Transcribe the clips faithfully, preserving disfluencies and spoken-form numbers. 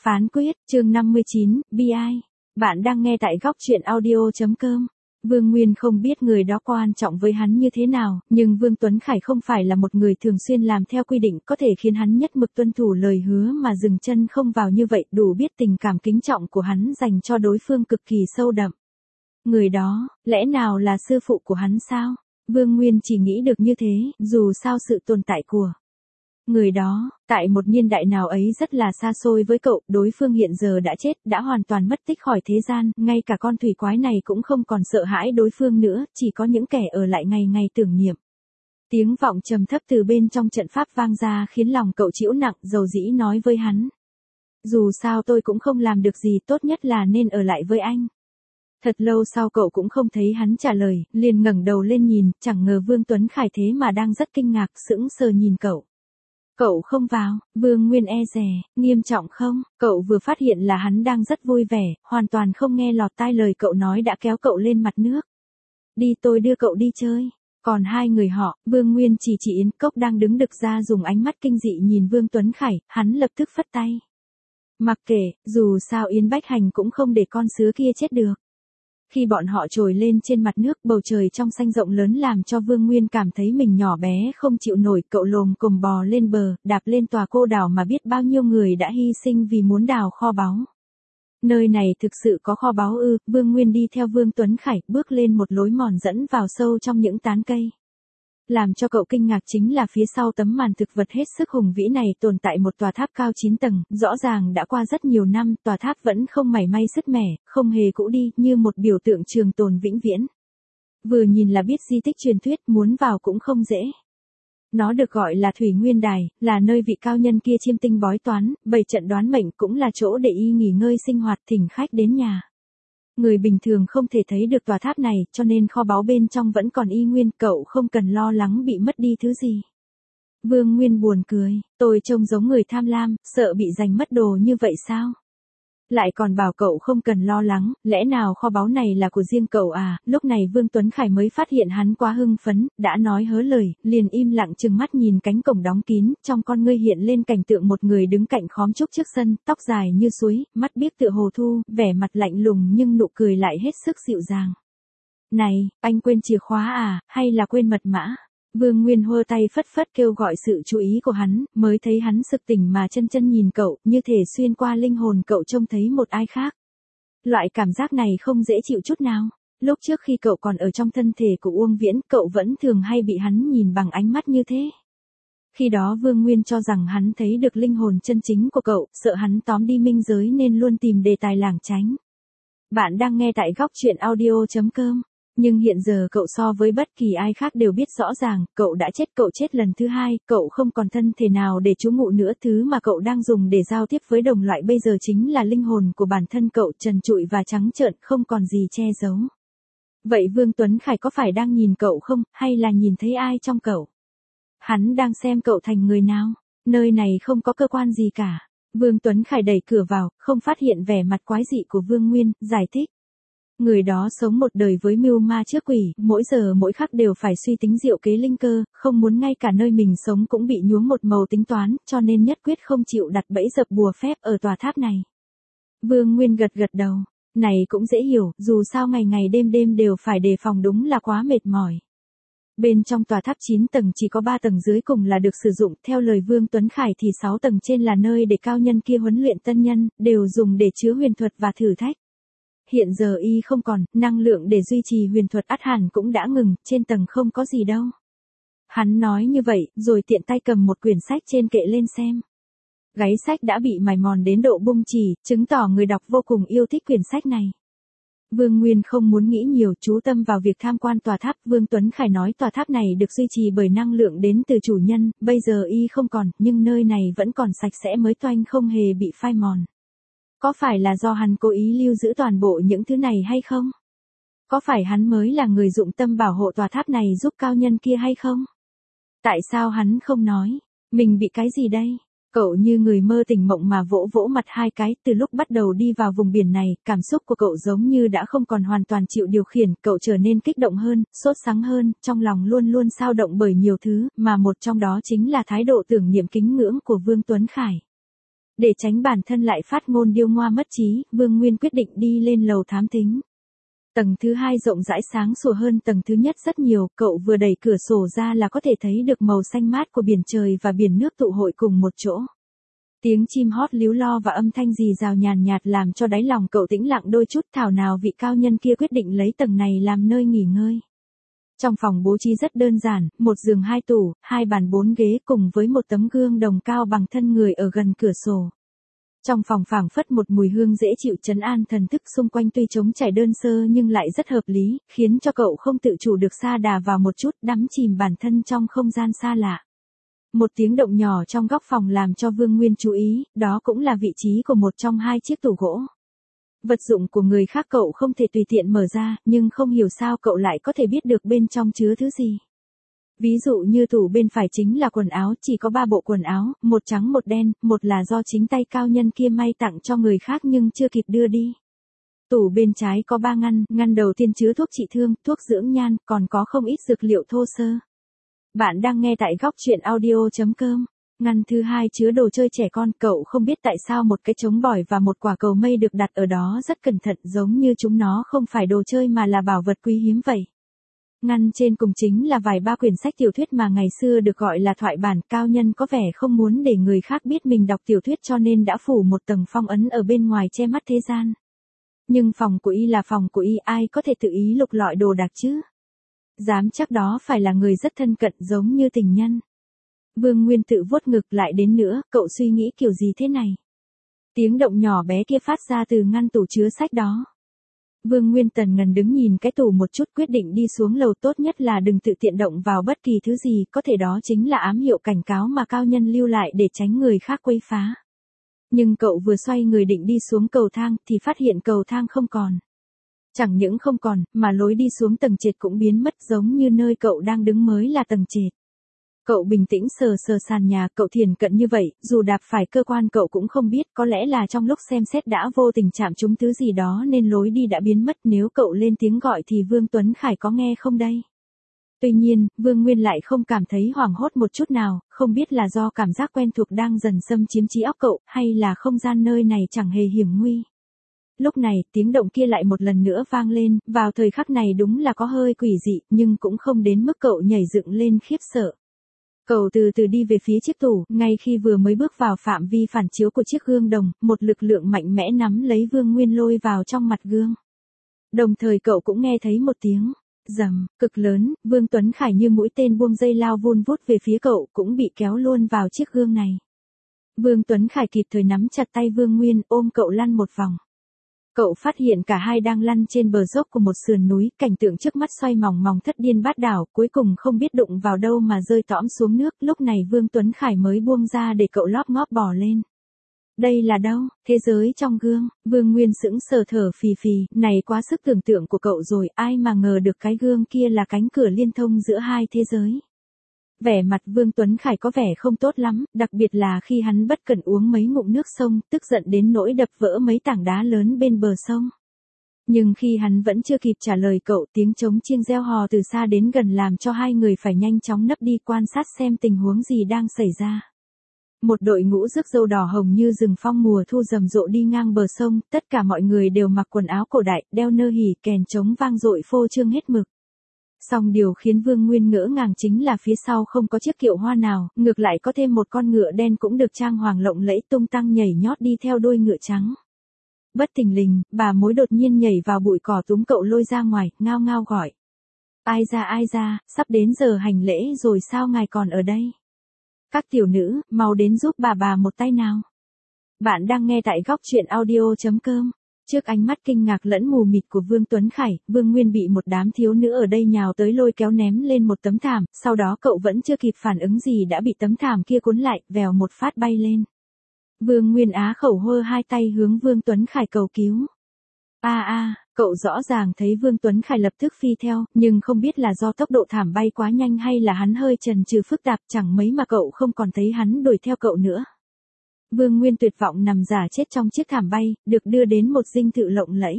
Phán quyết, chương năm mươi chín, bi ai. Bạn đang nghe tại góc truyện audio chấm com. Vương Nguyên không biết người đó quan trọng với hắn như thế nào, nhưng Vương Tuấn Khải không phải là một người thường xuyên làm theo quy định có thể khiến hắn nhất mực tuân thủ lời hứa mà dừng chân không vào như vậy, đủ biết tình cảm kính trọng của hắn dành cho đối phương cực kỳ sâu đậm. Người đó, lẽ nào là sư phụ của hắn sao? Vương Nguyên chỉ nghĩ được như thế, dù sao sự tồn tại của người đó, tại một niên đại nào ấy rất là xa xôi với cậu, đối phương hiện giờ đã chết, đã hoàn toàn mất tích khỏi thế gian, ngay cả con thủy quái này cũng không còn sợ hãi đối phương nữa, chỉ có những kẻ ở lại ngày ngày tưởng niệm. Tiếng vọng trầm thấp từ bên trong trận pháp vang ra khiến lòng cậu chịu nặng, dầu dĩ nói với hắn. Dù sao tôi cũng không làm được gì, tốt nhất là nên ở lại với anh. Thật lâu sau cậu cũng không thấy hắn trả lời, liền ngẩng đầu lên nhìn, chẳng ngờ Vương Tuấn Khải thế mà đang rất kinh ngạc, sững sờ nhìn cậu. Cậu không vào, Vương Nguyên e dè, nghiêm trọng không? Cậu vừa phát hiện là hắn đang rất vui vẻ, hoàn toàn không nghe lọt tai lời cậu nói đã kéo cậu lên mặt nước. Đi, tôi đưa cậu đi chơi. Còn hai người họ, Vương Nguyên chỉ chỉ Yến Cốc đang đứng đực ra dùng ánh mắt kinh dị nhìn Vương Tuấn Khải, hắn lập tức phất tay. Mặc kệ, dù sao Yến Bách Hành cũng không để con sứa kia chết được. Khi bọn họ trồi lên trên mặt nước, bầu trời trong xanh rộng lớn làm cho Vương Nguyên cảm thấy mình nhỏ bé không chịu nổi, cậu lồm cồm bò lên bờ, đạp lên tòa cô đảo mà biết bao nhiêu người đã hy sinh vì muốn đào kho báu. Nơi này thực sự có kho báu ư? Vương Nguyên đi theo Vương Tuấn Khải, bước lên một lối mòn dẫn vào sâu trong những tán cây. Làm cho cậu kinh ngạc chính là phía sau tấm màn thực vật hết sức hùng vĩ này tồn tại một tòa tháp cao chín tầng, rõ ràng đã qua rất nhiều năm, tòa tháp vẫn không mảy may sứt mẻ, không hề cũ đi, như một biểu tượng trường tồn vĩnh viễn. Vừa nhìn là biết di tích truyền thuyết, muốn vào cũng không dễ. Nó được gọi là Thủy Nguyên Đài, là nơi vị cao nhân kia chiêm tinh bói toán, bày trận đoán mệnh, cũng là chỗ để y nghỉ ngơi sinh hoạt, thỉnh khách đến nhà. Người bình thường không thể thấy được tòa tháp này, cho nên kho báu bên trong vẫn còn y nguyên, cậu không cần lo lắng bị mất đi thứ gì. Vương Nguyên buồn cười, tôi trông giống người tham lam, sợ bị giành mất đồ như vậy sao? Lại còn bảo cậu không cần lo lắng, lẽ nào kho báu này là của riêng cậu à? Lúc này Vương Tuấn Khải mới phát hiện hắn quá hưng phấn, đã nói hớ lời, liền im lặng chừng mắt nhìn cánh cổng đóng kín, trong con ngươi hiện lên cảnh tượng một người đứng cạnh khóm trúc trước sân, tóc dài như suối, mắt biếc tựa hồ thu, vẻ mặt lạnh lùng nhưng nụ cười lại hết sức dịu dàng. Này, anh quên chìa khóa à, hay là quên mật mã? Vương Nguyên hơ tay phất phất kêu gọi sự chú ý của hắn, mới thấy hắn sực tỉnh mà chân chân nhìn cậu, như thể xuyên qua linh hồn cậu trông thấy một ai khác. Loại cảm giác này không dễ chịu chút nào. Lúc trước khi cậu còn ở trong thân thể của Uông Viễn, cậu vẫn thường hay bị hắn nhìn bằng ánh mắt như thế. Khi đó Vương Nguyên cho rằng hắn thấy được linh hồn chân chính của cậu, sợ hắn tóm đi minh giới nên luôn tìm đề tài lảng tránh. Bạn đang nghe tại góc truyện audio chấm com. Nhưng hiện giờ cậu so với bất kỳ ai khác đều biết rõ ràng, cậu đã chết, cậu chết lần thứ hai, cậu không còn thân thể nào để trú ngụ nữa, thứ mà cậu đang dùng để giao tiếp với đồng loại bây giờ chính là linh hồn của bản thân cậu, trần trụi và trắng trợn, không còn gì che giấu. Vậy Vương Tuấn Khải có phải đang nhìn cậu không, hay là nhìn thấy ai trong cậu? Hắn đang xem cậu thành người nào? Nơi này không có cơ quan gì cả. Vương Tuấn Khải đẩy cửa vào, không phát hiện vẻ mặt quái dị của Vương Nguyên, giải thích. Người đó sống một đời với mưu ma trước quỷ, mỗi giờ mỗi khắc đều phải suy tính diệu kế linh cơ, không muốn ngay cả nơi mình sống cũng bị nhuốm một màu tính toán, cho nên nhất quyết không chịu đặt bẫy dập bùa phép ở tòa tháp này. Vương Nguyên gật gật đầu, này cũng dễ hiểu, dù sao ngày ngày đêm đêm đều phải đề phòng đúng là quá mệt mỏi. Bên trong tòa tháp chín tầng chỉ có ba tầng dưới cùng là được sử dụng, theo lời Vương Tuấn Khải thì sáu tầng trên là nơi để cao nhân kia huấn luyện tân nhân, đều dùng để chứa huyền thuật và thử thách. Hiện giờ y không còn, năng lượng để duy trì huyền thuật ắt hẳn cũng đã ngừng, trên tầng không có gì đâu. Hắn nói như vậy, rồi tiện tay cầm một quyển sách trên kệ lên xem. Gáy sách đã bị mài mòn đến độ bung chì, chứng tỏ người đọc vô cùng yêu thích quyển sách này. Vương Nguyên không muốn nghĩ nhiều, chú tâm vào việc tham quan tòa tháp. Vương Tuấn Khải nói tòa tháp này được duy trì bởi năng lượng đến từ chủ nhân, bây giờ y không còn, nhưng nơi này vẫn còn sạch sẽ mới toanh, không hề bị phai mòn. Có phải là do hắn cố ý lưu giữ toàn bộ những thứ này hay không? Có phải hắn mới là người dụng tâm bảo hộ tòa tháp này giúp cao nhân kia hay không? Tại sao hắn không nói? Mình bị cái gì đây? Cậu như người mơ tỉnh mộng mà vỗ vỗ mặt hai cái, từ lúc bắt đầu đi vào vùng biển này, cảm xúc của cậu giống như đã không còn hoàn toàn chịu điều khiển, cậu trở nên kích động hơn, sốt sắng hơn, trong lòng luôn luôn xao động bởi nhiều thứ, mà một trong đó chính là thái độ tưởng niệm kính ngưỡng của Vương Tuấn Khải. Để tránh bản thân lại phát ngôn điêu ngoa mất trí, Vương Nguyên quyết định đi lên lầu thám thính. Tầng thứ hai rộng rãi sáng sủa hơn tầng thứ nhất rất nhiều, cậu vừa đẩy cửa sổ ra là có thể thấy được màu xanh mát của biển trời và biển nước tụ hội cùng một chỗ. Tiếng chim hót líu lo và âm thanh rì rào nhàn nhạt làm cho đáy lòng cậu tĩnh lặng đôi chút, thảo nào vị cao nhân kia quyết định lấy tầng này làm nơi nghỉ ngơi. Trong phòng bố trí rất đơn giản, một giường hai tủ, hai bàn bốn ghế cùng với một tấm gương đồng cao bằng thân người ở gần cửa sổ. Trong phòng phảng phất một mùi hương dễ chịu trấn an thần thức xung quanh tuy trống trải đơn sơ nhưng lại rất hợp lý, khiến cho cậu không tự chủ được sa đà vào một chút đắm chìm bản thân trong không gian xa lạ. Một tiếng động nhỏ trong góc phòng làm cho Vương Nguyên chú ý, đó cũng là vị trí của một trong hai chiếc tủ gỗ. Vật dụng của người khác cậu không thể tùy tiện mở ra, nhưng không hiểu sao cậu lại có thể biết được bên trong chứa thứ gì. Ví dụ như tủ bên phải chính là quần áo, chỉ có ba bộ quần áo, một trắng một đen, một là do chính tay cao nhân kia may tặng cho người khác nhưng chưa kịp đưa đi. Tủ bên trái có ba ngăn, ngăn đầu tiên chứa thuốc trị thương, thuốc dưỡng nhan, còn có không ít dược liệu thô sơ. Bạn đang nghe tại góc truyện audio chấm com. Ngăn thứ hai chứa đồ chơi trẻ con, cậu không biết tại sao một cái trống bỏi và một quả cầu mây được đặt ở đó rất cẩn thận giống như chúng nó không phải đồ chơi mà là bảo vật quý hiếm vậy. Ngăn trên cùng chính là vài ba quyển sách tiểu thuyết mà ngày xưa được gọi là thoại bản, cao nhân có vẻ không muốn để người khác biết mình đọc tiểu thuyết cho nên đã phủ một tầng phong ấn ở bên ngoài che mắt thế gian. Nhưng phòng của y là phòng của y, ai có thể tự ý lục lọi đồ đạc chứ? Dám chắc đó phải là người rất thân cận giống như tình nhân. Vương Nguyên tự vuốt ngực lại đến nữa, cậu suy nghĩ kiểu gì thế này? Tiếng động nhỏ bé kia phát ra từ ngăn tủ chứa sách đó. Vương Nguyên tần ngần đứng nhìn cái tủ một chút quyết định đi xuống lầu, tốt nhất là đừng tự tiện động vào bất kỳ thứ gì, có thể đó chính là ám hiệu cảnh cáo mà cao nhân lưu lại để tránh người khác quấy phá. Nhưng cậu vừa xoay người định đi xuống cầu thang thì phát hiện cầu thang không còn. Chẳng những không còn, mà lối đi xuống tầng trệt cũng biến mất giống như nơi cậu đang đứng mới là tầng trệt. Cậu bình tĩnh sờ sờ sàn nhà, cậu thiền cận như vậy, dù đạp phải cơ quan cậu cũng không biết, có lẽ là trong lúc xem xét đã vô tình chạm trúng thứ gì đó nên lối đi đã biến mất, nếu cậu lên tiếng gọi thì Vương Tuấn Khải có nghe không đây? Tuy nhiên, Vương Nguyên lại không cảm thấy hoảng hốt một chút nào, không biết là do cảm giác quen thuộc đang dần xâm chiếm trí óc cậu, hay là không gian nơi này chẳng hề hiểm nguy. Lúc này, tiếng động kia lại một lần nữa vang lên, vào thời khắc này đúng là có hơi quỷ dị, nhưng cũng không đến mức cậu nhảy dựng lên khiếp sợ. Cậu từ từ đi về phía chiếc tủ, ngay khi vừa mới bước vào phạm vi phản chiếu của chiếc gương đồng, một lực lượng mạnh mẽ nắm lấy Vương Nguyên lôi vào trong mặt gương. Đồng thời cậu cũng nghe thấy một tiếng rầm cực lớn, Vương Tuấn Khải như mũi tên buông dây lao vun vút về phía cậu, cũng bị kéo luôn vào chiếc gương này. Vương Tuấn Khải kịp thời nắm chặt tay Vương Nguyên, ôm cậu lăn một vòng. Cậu phát hiện cả hai đang lăn trên bờ dốc của một sườn núi, cảnh tượng trước mắt xoay mòng mòng thất điên bát đảo, cuối cùng không biết đụng vào đâu mà rơi tõm xuống nước, lúc này Vương Tuấn Khải mới buông ra để cậu lóp ngóp bò lên. Đây là đâu? Thế giới trong gương, Vương Nguyên sững sờ thở phì phì, này quá sức tưởng tượng của cậu rồi, ai mà ngờ được cái gương kia là cánh cửa liên thông giữa hai thế giới. Vẻ mặt Vương Tuấn Khải có vẻ không tốt lắm, đặc biệt là khi hắn bất cẩn uống mấy ngụm nước sông, tức giận đến nỗi đập vỡ mấy tảng đá lớn bên bờ sông. Nhưng khi hắn vẫn chưa kịp trả lời cậu, tiếng trống chiêng reo hò từ xa đến gần làm cho hai người phải nhanh chóng nấp đi quan sát xem tình huống gì đang xảy ra. Một đội ngũ rước dâu đỏ hồng như rừng phong mùa thu rầm rộ đi ngang bờ sông, tất cả mọi người đều mặc quần áo cổ đại, đeo nơ hỉ, kèn trống vang dội phô trương hết mực. Song điều khiến Vương Nguyên ngỡ ngàng chính là phía sau không có chiếc kiệu hoa nào, ngược lại có thêm một con ngựa đen cũng được trang hoàng lộng lẫy tung tăng nhảy nhót đi theo đuôi ngựa trắng. Bất thình lình, bà mối đột nhiên nhảy vào bụi cỏ túm cậu lôi ra ngoài, ngao ngao gọi. Ai ra ai ra, sắp đến giờ hành lễ rồi sao ngài còn ở đây? Các tiểu nữ, mau đến giúp bà bà một tay nào. Bạn đang nghe tại góc truyện audio chấm com. Trước ánh mắt kinh ngạc lẫn mù mịt của Vương Tuấn Khải, Vương Nguyên bị một đám thiếu nữ ở đây nhào tới lôi kéo ném lên một tấm thảm, sau đó cậu vẫn chưa kịp phản ứng gì đã bị tấm thảm kia cuốn lại, vèo một phát bay lên. Vương Nguyên á khẩu hơ hai tay hướng Vương Tuấn Khải cầu cứu. A a, cậu rõ ràng thấy Vương Tuấn Khải lập tức phi theo, nhưng không biết là do tốc độ thảm bay quá nhanh hay là hắn hơi chần chừ phức tạp, chẳng mấy mà cậu không còn thấy hắn đuổi theo cậu nữa. Vương Nguyên tuyệt vọng nằm giả chết trong chiếc thảm bay, được đưa đến một dinh thự lộng lẫy.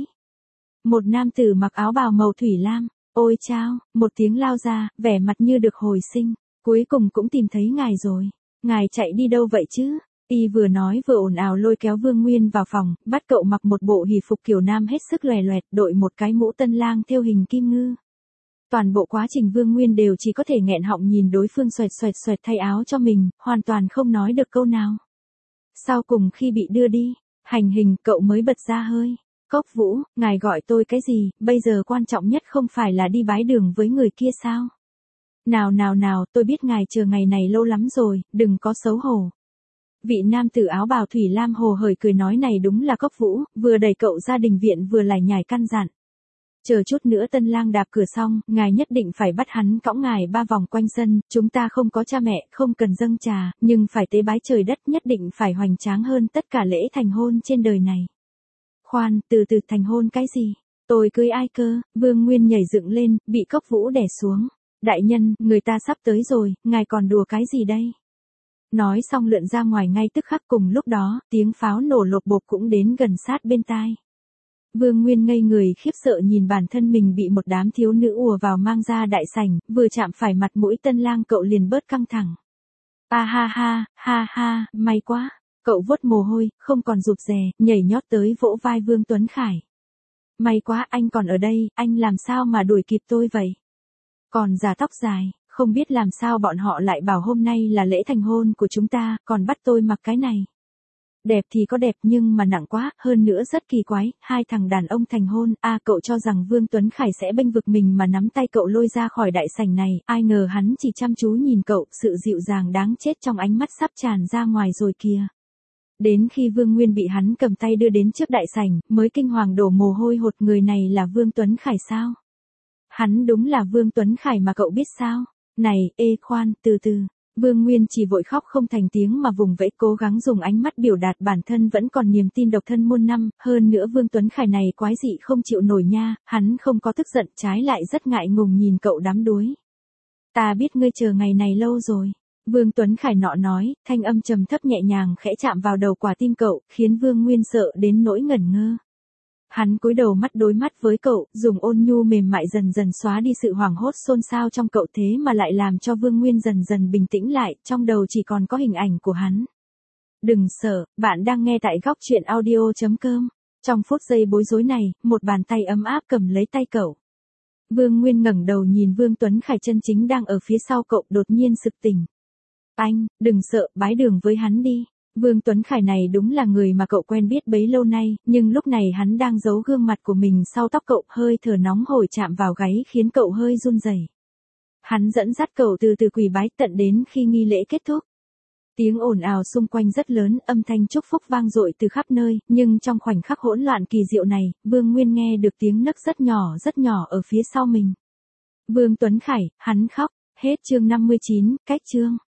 Một nam tử mặc áo bào màu thủy lam, ôi chao, một tiếng lao ra, vẻ mặt như được hồi sinh, cuối cùng cũng tìm thấy ngài rồi. Ngài chạy đi đâu vậy chứ? Y vừa nói vừa ồn ào lôi kéo Vương Nguyên vào phòng, bắt cậu mặc một bộ hỉ phục kiểu nam hết sức lòe loẹt, đội một cái mũ tân lang thêu hình kim ngư. Toàn bộ quá trình Vương Nguyên đều chỉ có thể nghẹn họng nhìn đối phương xoẹt xoẹt xoẹt thay áo cho mình, hoàn toàn không nói được câu nào. Sau cùng khi bị đưa đi, hành hình, cậu mới bật ra hơi. Cốc Vũ, ngài gọi tôi cái gì, bây giờ quan trọng nhất không phải là đi bái đường với người kia sao? Nào nào nào, tôi biết ngài chờ ngày này lâu lắm rồi, đừng có xấu hổ. Vị nam tử áo bào thủy lam hồ hởi cười nói này đúng là Cốc Vũ, vừa đẩy cậu ra đình viện vừa lải nhải căn dặn. Chờ chút nữa tân lang đạp cửa xong, ngài nhất định phải bắt hắn cõng ngài ba vòng quanh sân, chúng ta không có cha mẹ, không cần dâng trà, nhưng phải tế bái trời đất, nhất định phải hoành tráng hơn tất cả lễ thành hôn trên đời này. Khoan, từ từ, thành hôn cái gì? Tôi cưới ai cơ? Vương Nguyên nhảy dựng lên, bị Cốc Vũ đè xuống. Đại nhân, người ta sắp tới rồi, ngài còn đùa cái gì đây? Nói xong lượn ra ngoài ngay tức khắc, cùng lúc đó, tiếng pháo nổ lộp bộp cũng đến gần sát bên tai. Vương Nguyên ngây người khiếp sợ nhìn bản thân mình bị một đám thiếu nữ ùa vào mang ra đại sảnh, vừa chạm phải mặt mũi tân lang cậu liền bớt căng thẳng. A ha ha, ha ha, may quá. Cậu vuốt mồ hôi, không còn rụt rè, nhảy nhót tới vỗ vai Vương Tuấn Khải. May quá, anh còn ở đây, anh làm sao mà đuổi kịp tôi vậy? Còn già tóc dài, không biết làm sao bọn họ lại bảo hôm nay là lễ thành hôn của chúng ta, còn bắt tôi mặc cái này. Đẹp thì có đẹp nhưng mà nặng quá, hơn nữa rất kỳ quái, hai thằng đàn ông thành hôn, a à, cậu cho rằng Vương Tuấn Khải sẽ bênh vực mình mà nắm tay cậu lôi ra khỏi đại sảnh này, ai ngờ hắn chỉ chăm chú nhìn cậu, sự dịu dàng đáng chết trong ánh mắt sắp tràn ra ngoài rồi kìa. Đến khi Vương Nguyên bị hắn cầm tay đưa đến trước đại sảnh, mới kinh hoàng đổ mồ hôi hột, người này là Vương Tuấn Khải sao? Hắn đúng là Vương Tuấn Khải mà cậu biết sao? Này, ê khoan, từ từ. Vương Nguyên chỉ vội khóc không thành tiếng mà vùng vẫy, cố gắng dùng ánh mắt biểu đạt bản thân vẫn còn niềm tin độc thân muôn năm, hơn nữa Vương Tuấn Khải này quái dị không chịu nổi nha, hắn không có tức giận, trái lại rất ngại ngùng nhìn cậu đắm đuối. Ta biết ngươi chờ ngày này lâu rồi. Vương Tuấn Khải nọ nói, thanh âm trầm thấp nhẹ nhàng khẽ chạm vào đầu quả tim cậu, khiến Vương Nguyên sợ đến nỗi ngẩn ngơ. Hắn cúi đầu mắt đối mắt với cậu, dùng ôn nhu mềm mại dần dần xóa đi sự hoảng hốt xôn xao trong cậu, thế mà lại làm cho Vương Nguyên dần dần bình tĩnh lại, trong đầu chỉ còn có hình ảnh của hắn. Đừng sợ, bạn đang nghe tại góc truyện audio chấm com. Trong phút giây bối rối này, một bàn tay ấm áp cầm lấy tay cậu. Vương Nguyên ngẩng đầu nhìn Vương Tuấn Khải chân chính đang ở phía sau cậu, đột nhiên sực tỉnh. Anh, đừng sợ, bái đường với hắn đi. Vương Tuấn Khải này đúng là người mà cậu quen biết bấy lâu nay, nhưng lúc này hắn đang giấu gương mặt của mình sau tóc cậu, hơi thở nóng hổi chạm vào gáy khiến cậu hơi run rẩy. Hắn dẫn dắt cậu từ từ quỳ bái tận đến khi nghi lễ kết thúc. Tiếng ồn ào xung quanh rất lớn, âm thanh chúc phúc vang dội từ khắp nơi, nhưng trong khoảnh khắc hỗn loạn kỳ diệu này, Vương Nguyên nghe được tiếng nấc rất nhỏ rất nhỏ ở phía sau mình. Vương Tuấn Khải, hắn khóc. Hết chương năm mươi chín, cách chương.